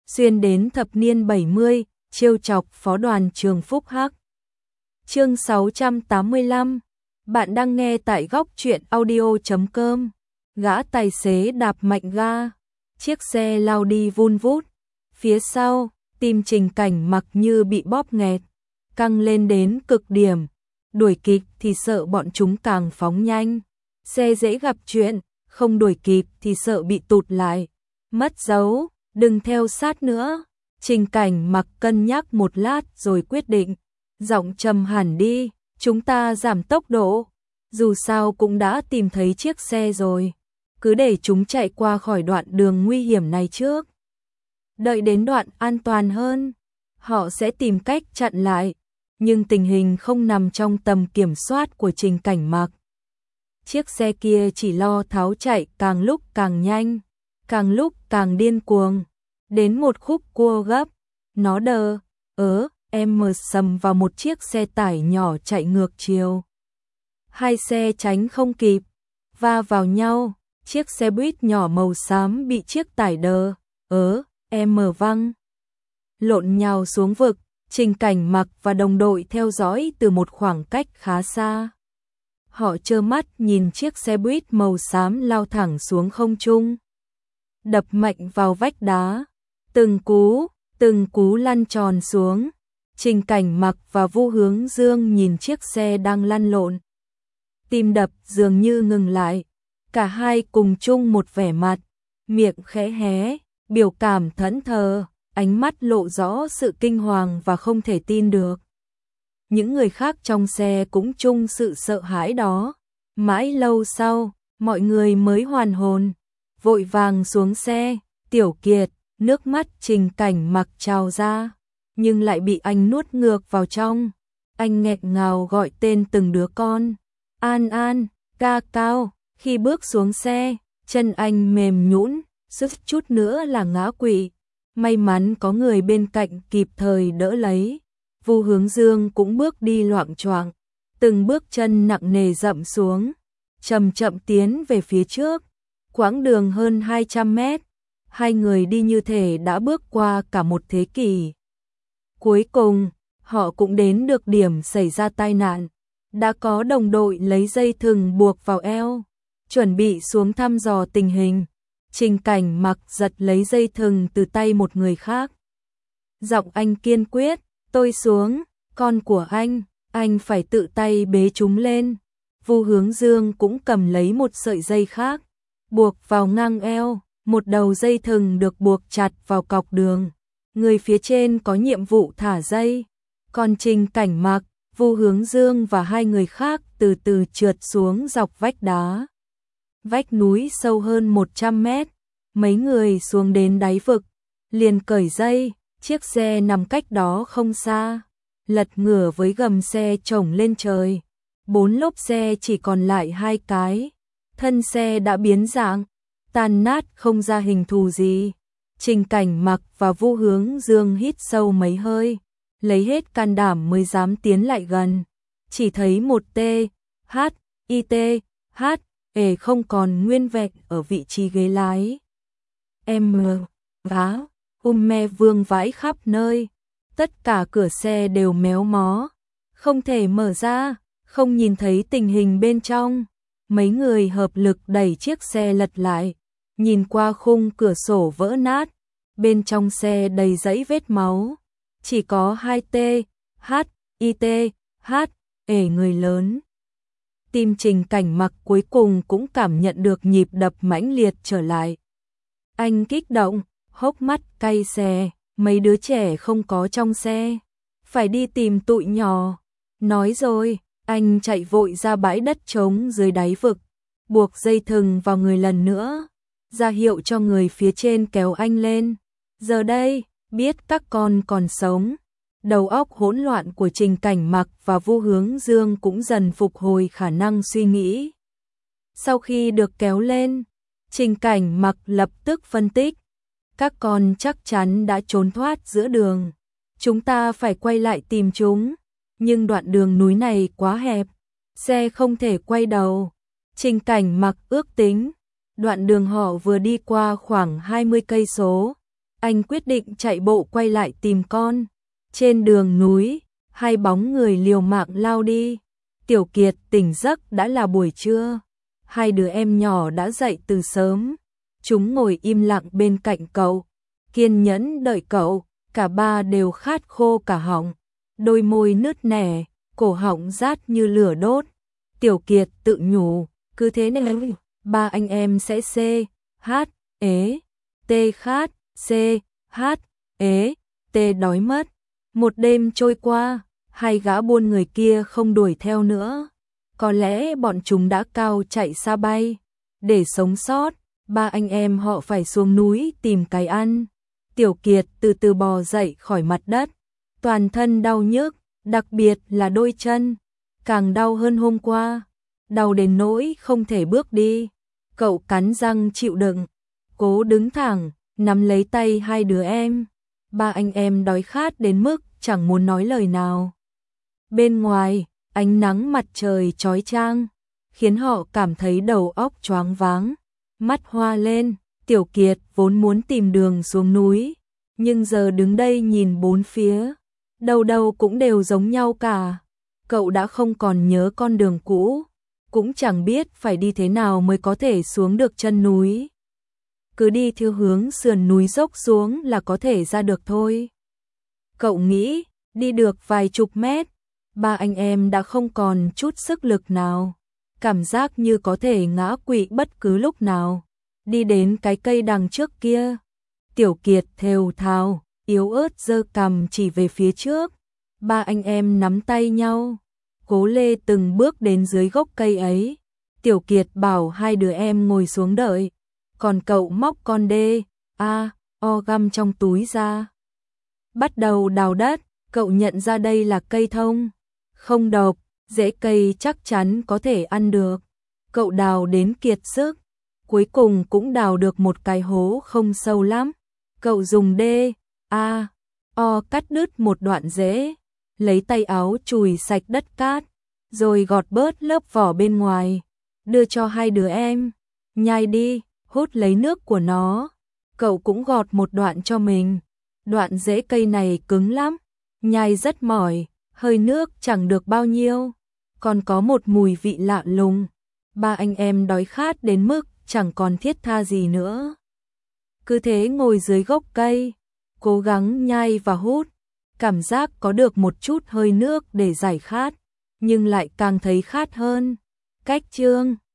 xuyên đến thập niên 70, trêu chọc phó đoàn trường Phúc Hắc. Chương 685. Bạn đang nghe tại góc truyện audio.com. Gã tài xế đạp mạnh ga, chiếc xe lao đi vun vút. Phía sau, tim Trình Cảnh Mặc như bị bóp nghẹt, căng lên đến cực điểm. Đuổi kịp thì sợ bọn chúng càng phóng nhanh. Xe dễ gặp chuyện, không đuổi kịp thì sợ bị tụt lại. Mất dấu, đừng theo sát nữa. Trình Cảnh Mặc cân nhắc một lát rồi quyết định. Giọng trầm hẳn đi, chúng ta giảm tốc độ. Dù sao cũng đã tìm thấy chiếc xe rồi. Cứ để chúng chạy qua khỏi đoạn đường nguy hiểm này trước. Đợi đến đoạn an toàn hơn, họ sẽ tìm cách chặn lại. Nhưng tình hình không nằm trong tầm kiểm soát của Trình Cảnh Mặc. Chiếc xe kia chỉ lo tháo chạy càng lúc càng nhanh, càng lúc càng điên cuồng. Đến một khúc cua gấp, nó sầm vào một chiếc xe tải nhỏ chạy ngược chiều. Hai xe tránh không kịp, va vào nhau, chiếc xe buýt nhỏ màu xám bị chiếc tải văng. Lộn nhào xuống vực, Trình Cảnh Mặc và đồng đội theo dõi từ một khoảng cách khá xa. Họ trơ mắt nhìn chiếc xe buýt màu xám lao thẳng xuống không trung, đập mạnh vào vách đá, từng cú lăn tròn xuống. Trình Cảnh Mặc và Vu Hướng Dương nhìn chiếc xe đang lăn lộn, tim đập dường như ngừng lại. Cả hai cùng chung một vẻ mặt, miệng khẽ hé, biểu cảm thẫn thờ, ánh mắt lộ rõ sự kinh hoàng và không thể tin được. Những người khác trong xe cũng chung sự sợ hãi đó. Mãi lâu sau, mọi người mới hoàn hồn, vội vàng xuống xe. Tiểu Kiệt, nước mắt Trình Cảnh Mặc trào ra, nhưng lại bị anh nuốt ngược vào trong. Anh nghẹn ngào gọi tên từng đứa con. An An, Ca Cao. Khi bước xuống xe, chân anh mềm nhũn, suýt chút nữa là ngã quỵ. May mắn có người bên cạnh kịp thời đỡ lấy. Vu Hướng Dương cũng bước đi loạng choạng, từng bước chân nặng nề dậm xuống, chậm chậm tiến về phía trước. Quãng đường hơn 200 mét, hai người đi như thể đã bước qua cả một thế kỷ. Cuối cùng, họ cũng đến được điểm xảy ra tai nạn. Đã có đồng đội lấy dây thừng buộc vào eo, chuẩn bị xuống thăm dò tình hình. Trình Cảnh Mặc giật lấy dây thừng từ tay một người khác. Giọng anh kiên quyết, tôi xuống, con của anh phải tự tay bế chúng lên. Vu Hướng Dương cũng cầm lấy một sợi dây khác, buộc vào ngang eo, một đầu dây thừng được buộc chặt vào cọc đường. Người phía trên có nhiệm vụ thả dây, còn Trình Cảnh Mặc, Vu Hướng Dương và hai người khác từ từ trượt xuống dọc vách đá. Vách núi sâu hơn 100 mét, mấy người xuống đến đáy vực, liền cởi dây, chiếc xe nằm cách đó không xa, lật ngửa với gầm xe chổng lên trời. 4 lốp xe chỉ còn lại 2 cái, thân xe đã biến dạng, tan nát không ra hình thù gì. Trình Cảnh Mặc và Vu Hướng Dương hít sâu mấy hơi, lấy hết can đảm mới dám tiến lại gần. Chỉ thấy một THITH không còn nguyên vẹn ở vị trí ghế lái. Me vương vãi khắp nơi, tất cả cửa xe đều méo mó, không thể mở ra, không nhìn thấy tình hình bên trong. Mấy người hợp lực đẩy chiếc xe lật lại, nhìn qua khung cửa sổ vỡ nát, bên trong xe đầy dãy vết máu, chỉ có 2 người lớn. Tim Trình Cảnh Mặc cuối cùng cũng cảm nhận được nhịp đập mãnh liệt trở lại. Anh kích động, hốc mắt cay xè, mấy đứa trẻ không có trong xe, phải đi tìm tụi nhỏ. Nói rồi, anh chạy vội ra bãi đất trống dưới đáy vực, buộc dây thừng vào người lần nữa, ra hiệu cho người phía trên kéo anh lên. Giờ đây, biết các con còn sống, đầu óc hỗn loạn của Trình Cảnh Mặc và Vu Hướng Dương cũng dần phục hồi khả năng suy nghĩ. Sau khi được kéo lên, Trình Cảnh Mặc lập tức phân tích. Các con chắc chắn đã trốn thoát giữa đường. Chúng ta phải quay lại tìm chúng. Nhưng đoạn đường núi này quá hẹp, xe không thể quay đầu. Trình Cảnh Mặc ước tính, đoạn đường họ vừa đi qua khoảng 20 cây số, Anh quyết định chạy bộ quay lại tìm con. Trên đường núi, hai bóng người liều mạng lao đi. Tiểu Kiệt tỉnh giấc đã là buổi trưa. Hai đứa em nhỏ đã dậy từ sớm. Chúng ngồi im lặng bên cạnh cậu, kiên nhẫn đợi cậu. Cả ba đều khát khô cả họng, đôi môi nứt nẻ, cổ họng rát như lửa đốt. Tiểu Kiệt tự nhủ, cứ thế này ba anh em sẽ C, H, ế, T khát, C, H, ế, T đói mất. Một đêm trôi qua, hai gã buôn người kia không đuổi theo nữa. Có lẽ bọn chúng đã cao chạy xa bay. Để sống sót, ba anh em họ phải xuống núi tìm cái ăn. Tiểu Kiệt từ từ bò dậy khỏi mặt đất, toàn thân đau nhức, đặc biệt là đôi chân, càng đau hơn hôm qua, đau đến nỗi không thể bước đi. Cậu cắn răng chịu đựng, cố đứng thẳng, nắm lấy tay hai đứa em. Ba anh em đói khát đến mức chẳng muốn nói lời nào. Bên ngoài, ánh nắng mặt trời chói chang, khiến họ cảm thấy đầu óc choáng váng, mắt hoa lên. Tiểu Kiệt vốn muốn tìm đường xuống núi, nhưng giờ đứng đây nhìn bốn phía, đâu đâu cũng đều giống nhau cả. Cậu đã không còn nhớ con đường cũ, cũng chẳng biết phải đi thế nào mới có thể xuống được chân núi. Cứ đi theo hướng sườn núi dốc xuống là có thể ra được thôi. Cậu nghĩ, đi được vài chục mét, ba anh em đã không còn chút sức lực nào, cảm giác như có thể ngã quỵ bất cứ lúc nào. Đi đến cái cây đằng trước kia, Tiểu Kiệt thều thào, yếu ớt giơ cằm chỉ về phía trước. Ba anh em nắm tay nhau, cố lê từng bước đến dưới gốc cây ấy. Tiểu Kiệt bảo hai đứa em ngồi xuống đợi, còn cậu móc con o găm trong túi ra. Bắt đầu đào đất, cậu nhận ra đây là cây thông, không độc, rễ cây chắc chắn có thể ăn được. Cậu đào đến kiệt sức, cuối cùng cũng đào được một cái hố không sâu lắm. Cậu dùng o cắt đứt một đoạn rễ, lấy tay áo chùi sạch đất cát, rồi gọt bớt lớp vỏ bên ngoài, đưa cho hai đứa em. Nhai đi, hút lấy nước của nó. Cậu cũng gọt một đoạn cho mình. Đoạn rễ cây này cứng lắm, nhai rất mỏi, hơi nước chẳng được bao nhiêu, còn có một mùi vị lạ lùng. Ba anh em đói khát đến mức chẳng còn thiết tha gì nữa. Cứ thế ngồi dưới gốc cây, cố gắng nhai và hút, cảm giác có được một chút hơi nước để giải khát, nhưng lại càng thấy khát hơn. Cách chương